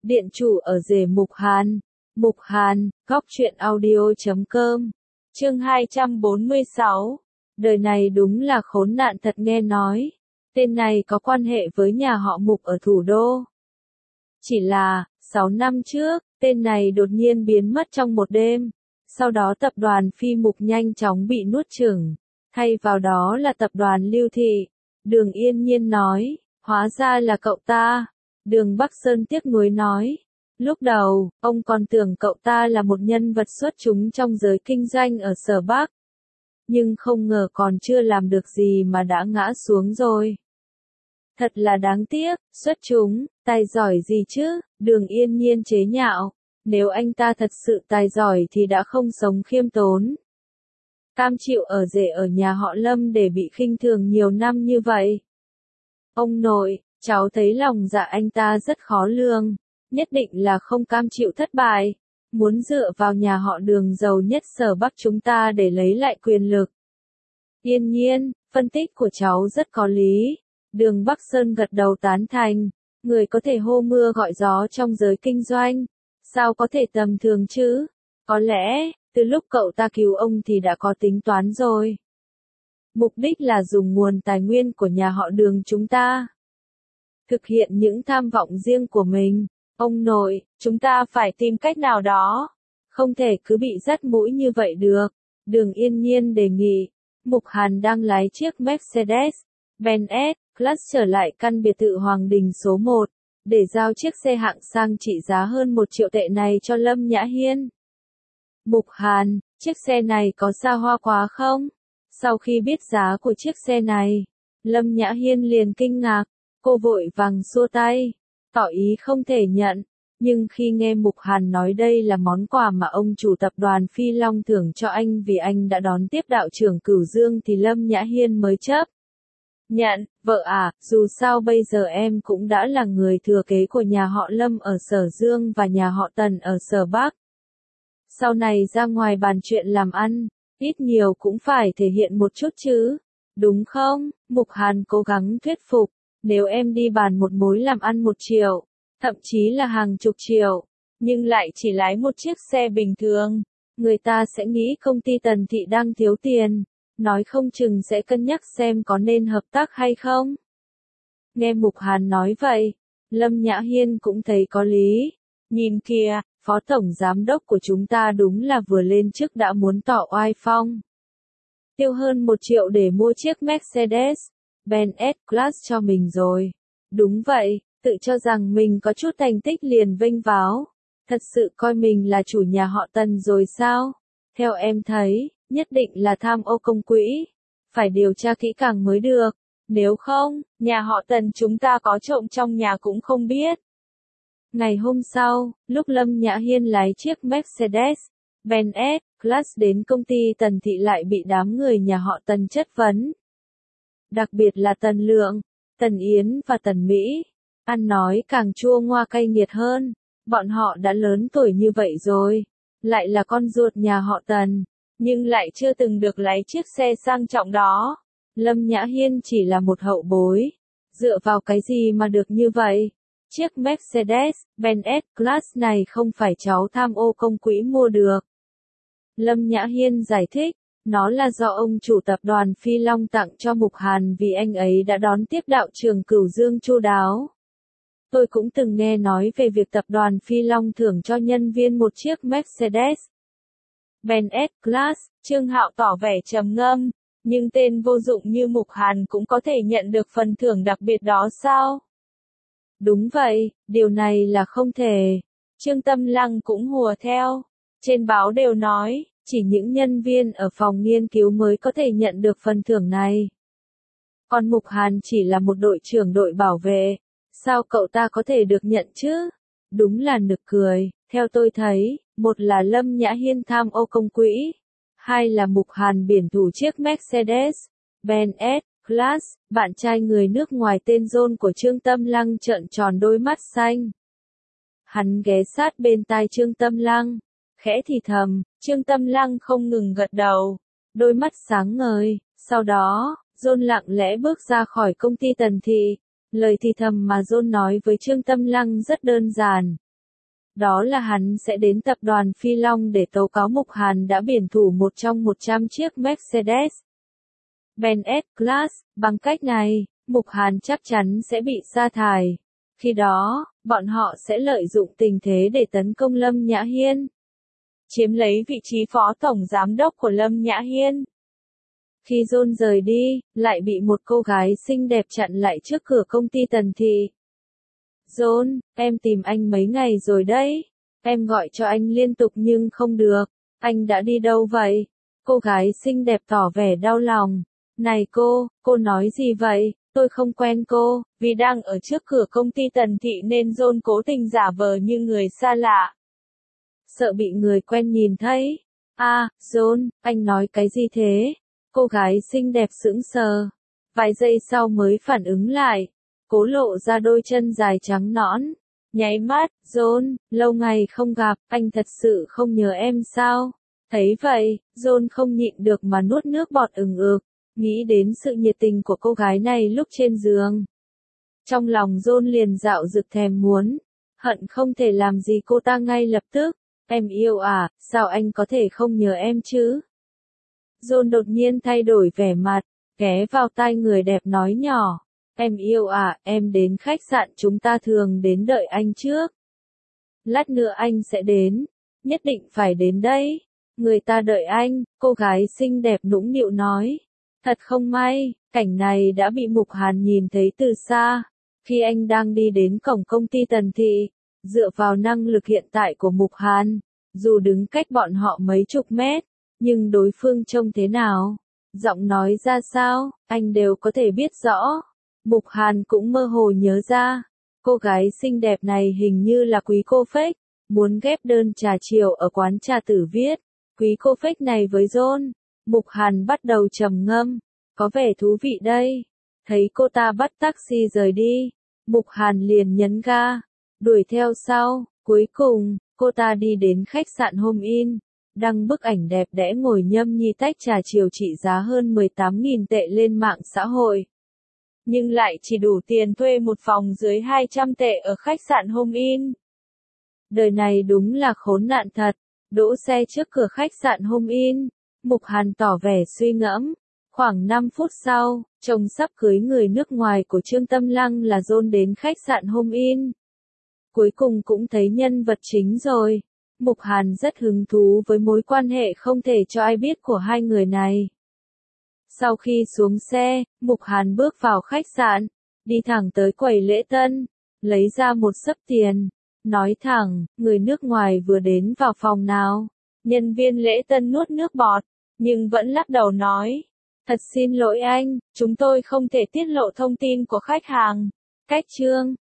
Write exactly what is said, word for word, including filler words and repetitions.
Điện chủ ở rể Mục Hàn. Mục Hàn, góc truyện audio.com. Chương hai trăm bốn mươi sáu. Đời này đúng là khốn nạn thật nghe nói. Tên này có quan hệ với nhà họ Mục ở thủ đô. Chỉ là, sáu năm trước, tên này đột nhiên biến mất trong một đêm. Sau đó tập đoàn Phi Mục nhanh chóng bị nuốt chửng. Thay vào đó là tập đoàn Lưu Thị. Đường Yên Nhiên nói, hóa ra là cậu ta. Đường Bắc Sơn tiếc nuối nói. Lúc đầu, ông còn tưởng cậu ta là một nhân vật xuất chúng trong giới kinh doanh ở Sở Bắc. Nhưng không ngờ còn chưa làm được gì mà đã ngã xuống rồi. Thật là đáng tiếc, xuất chúng, tài giỏi gì chứ, Đường Yên Nhiên chế nhạo. Nếu anh ta thật sự tài giỏi thì đã không sống khiêm tốn. Cam chịu ở rể ở nhà họ Lâm để bị khinh thường nhiều năm như vậy. Ông nội, cháu thấy lòng dạ anh ta rất khó lường. Nhất định là không cam chịu thất bại. Muốn dựa vào nhà họ Đường giàu nhất Sở Bắc chúng ta để lấy lại quyền lực. Yên Nhiên, phân tích của cháu rất có lý. Đường Bắc Sơn gật đầu tán thành. Người có thể hô mưa gọi gió trong giới kinh doanh. Sao có thể tầm thường chứ? Có lẽ, từ lúc cậu ta cứu ông thì đã có tính toán rồi. Mục đích là dùng nguồn tài nguyên của nhà họ Đường chúng ta. Thực hiện những tham vọng riêng của mình. Ông nội, chúng ta phải tìm cách nào đó. Không thể cứ bị dắt mũi như vậy được. Đường Yên Nhiên đề nghị. Mục Hàn đang lái chiếc Mercedes-Benz S-Class trở lại căn biệt thự Hoàng Đình số một. Để giao chiếc xe hạng sang trị giá hơn một triệu tệ này cho Lâm Nhã Hiên. Mục Hàn, chiếc xe này có xa hoa quá không? Sau khi biết giá của chiếc xe này, Lâm Nhã Hiên liền kinh ngạc. Cô vội vàng xua tay, tỏ ý không thể nhận. Nhưng khi nghe Mục Hàn nói đây là món quà mà ông chủ tập đoàn Phi Long thưởng cho anh vì anh đã đón tiếp đạo trưởng Cửu Dương thì Lâm Nhã Hiên mới chấp nhận. Vợ à, dù sao bây giờ em cũng đã là người thừa kế của nhà họ Lâm ở Sở Dương và nhà họ Tần ở Sở Bắc. Sau này ra ngoài bàn chuyện làm ăn, ít nhiều cũng phải thể hiện một chút chứ, đúng không? Mục Hàn cố gắng thuyết phục. Nếu em đi bàn một mối làm ăn một triệu, thậm chí là hàng chục triệu, nhưng lại chỉ lái một chiếc xe bình thường, người ta sẽ nghĩ công ty Tần Thị đang thiếu tiền, nói không chừng sẽ cân nhắc xem có nên hợp tác hay không. Nghe Mục Hàn nói vậy, Lâm Nhã Hiên cũng thấy có lý. Nhìn kìa, Phó Tổng Giám đốc của chúng ta đúng là vừa lên chức đã muốn tỏ oai phong. Tiêu hơn một triệu để mua chiếc Mercedes Benz S-Class cho mình rồi. Đúng vậy, tự cho rằng mình có chút thành tích liền vênh váo. Thật sự coi mình là chủ nhà họ Tần rồi sao? Theo em thấy, nhất định là tham ô công quỹ. Phải điều tra kỹ càng mới được. Nếu không, nhà họ Tần chúng ta có trộm trong nhà cũng không biết. Ngày hôm sau, lúc Lâm Nhã Hiên lái chiếc Mercedes Benz S-Class đến công ty Tần Thị lại bị đám người nhà họ Tần chất vấn. Đặc biệt là Tần Lượng, Tần Yến và Tần Mỹ. Ăn nói càng chua ngoa cay nghiệt hơn. Bọn họ đã lớn tuổi như vậy rồi. Lại là con ruột nhà họ Tần. Nhưng lại chưa từng được lái chiếc xe sang trọng đó. Lâm Nhã Hiên chỉ là một hậu bối. Dựa vào cái gì mà được như vậy? Chiếc Mercedes Benz S-Class này không phải cháu tham ô công quỹ mua được. Lâm Nhã Hiên giải thích. Nó là do ông chủ tập đoàn Phi Long tặng cho Mục Hàn vì anh ấy đã đón tiếp đạo trưởng Cửu Dương chu đáo. Tôi cũng từng nghe nói về việc tập đoàn Phi Long thưởng cho nhân viên một chiếc Mercedes Benz S-Class. Trương Hạo tỏ vẻ trầm ngâm. Nhưng tên vô dụng như Mục Hàn cũng có thể nhận được phần thưởng đặc biệt đó sao? Đúng vậy, điều này là không thể. Trương Tâm Lăng cũng hùa theo. Trên báo đều nói. Chỉ những nhân viên ở phòng nghiên cứu mới có thể nhận được phần thưởng này. Còn Mục Hàn chỉ là một đội trưởng đội bảo vệ. Sao cậu ta có thể được nhận chứ? Đúng là nực cười. Theo tôi thấy, một là Lâm Nhã Hiên tham ô công quỹ. Hai là Mục Hàn biển thủ chiếc Mercedes Benz S-Class. Bạn trai người nước ngoài tên John của Trương Tâm Lăng trợn tròn đôi mắt xanh. Hắn ghé sát bên tai Trương Tâm Lăng. Khẽ thì thầm, Trương Tâm Lăng không ngừng gật đầu, đôi mắt sáng ngời. Sau đó, John lặng lẽ bước ra khỏi công ty Tần Thị. Lời thì thầm mà John nói với Trương Tâm Lăng rất đơn giản. đó là hắn sẽ đến tập đoàn Phi Long để tố cáo Mục Hàn đã biển thủ một trong một trăm chiếc Mercedes Benz S-Class. Bằng cách này, Mục Hàn chắc chắn sẽ bị sa thải. Khi đó, bọn họ sẽ lợi dụng tình thế để tấn công Lâm Nhã Hiên, chiếm lấy vị trí phó tổng giám đốc của Lâm Nhã Hiên. Khi John rời đi, lại bị một cô gái xinh đẹp chặn lại trước cửa công ty Tần Thị. John, em tìm anh mấy ngày rồi đấy. Em gọi cho anh liên tục nhưng không được. Anh đã đi đâu vậy? Cô gái xinh đẹp tỏ vẻ đau lòng. Này cô, cô nói gì vậy? Tôi không quen cô. Vì đang ở trước cửa công ty Tần Thị nên John cố tình giả vờ như người xa lạ, sợ bị người quen nhìn thấy. À, John, anh nói cái gì thế? Cô gái xinh đẹp sững sờ. Vài giây sau mới phản ứng lại. Cố lộ ra đôi chân dài trắng nõn. Nháy mắt, John, lâu ngày không gặp, anh thật sự không nhớ em sao? Thấy vậy, John không nhịn được mà nuốt nước bọt ừng ực, nghĩ đến sự nhiệt tình của cô gái này lúc trên giường. Trong lòng John liền dạo dực thèm muốn, hận không thể làm gì cô ta ngay lập tức. Em yêu à, sao anh có thể không nhớ em chứ? John đột nhiên thay đổi vẻ mặt, ghé vào tai người đẹp nói nhỏ. Em yêu à, em đến khách sạn chúng ta thường đến đợi anh trước. Lát nữa anh sẽ đến, nhất định phải đến đấy. Người ta đợi anh, cô gái xinh đẹp nũng nịu nói. Thật không may, cảnh này đã bị Mục Hàn nhìn thấy từ xa. Khi anh đang đi đến cổng công ty Tần Thị, dựa vào năng lực hiện tại của Mục Hàn, dù đứng cách bọn họ mấy chục mét, nhưng đối phương trông thế nào, giọng nói ra sao, anh đều có thể biết rõ. Mục Hàn cũng mơ hồ nhớ ra, cô gái xinh đẹp này hình như là Quý Cô Phách, muốn ghép đơn trà chiều ở quán trà Tử Viết. Quý Cô Phách này với John, Mục Hàn bắt đầu trầm ngâm, có vẻ thú vị đây. Thấy cô ta bắt taxi rời đi, Mục Hàn liền nhấn ga, đuổi theo sau. Cuối cùng, cô ta đi đến khách sạn Home Inn, đăng bức ảnh đẹp đẽ ngồi nhâm nhi tách trà chiều trị giá hơn mười tám nghìn tệ lên mạng xã hội. Nhưng lại chỉ đủ tiền thuê một phòng dưới hai trăm tệ ở khách sạn Home Inn. Đời này đúng là khốn nạn thật. Đỗ xe trước cửa khách sạn Home Inn, Mục Hàn tỏ vẻ suy ngẫm. Khoảng năm phút sau, chồng sắp cưới người nước ngoài của Trương Tâm Lăng là John đến khách sạn Home Inn. Cuối cùng cũng thấy nhân vật chính rồi. Mục Hàn rất hứng thú với mối quan hệ không thể cho ai biết của hai người này. Sau khi xuống xe, Mục Hàn bước vào khách sạn, đi thẳng tới quầy lễ tân, lấy ra một xấp tiền, nói thẳng, người nước ngoài vừa đến vào phòng nào. Nhân viên lễ tân nuốt nước bọt, nhưng vẫn lắc đầu nói, thật xin lỗi anh, chúng tôi không thể tiết lộ thông tin của khách hàng. Cách chương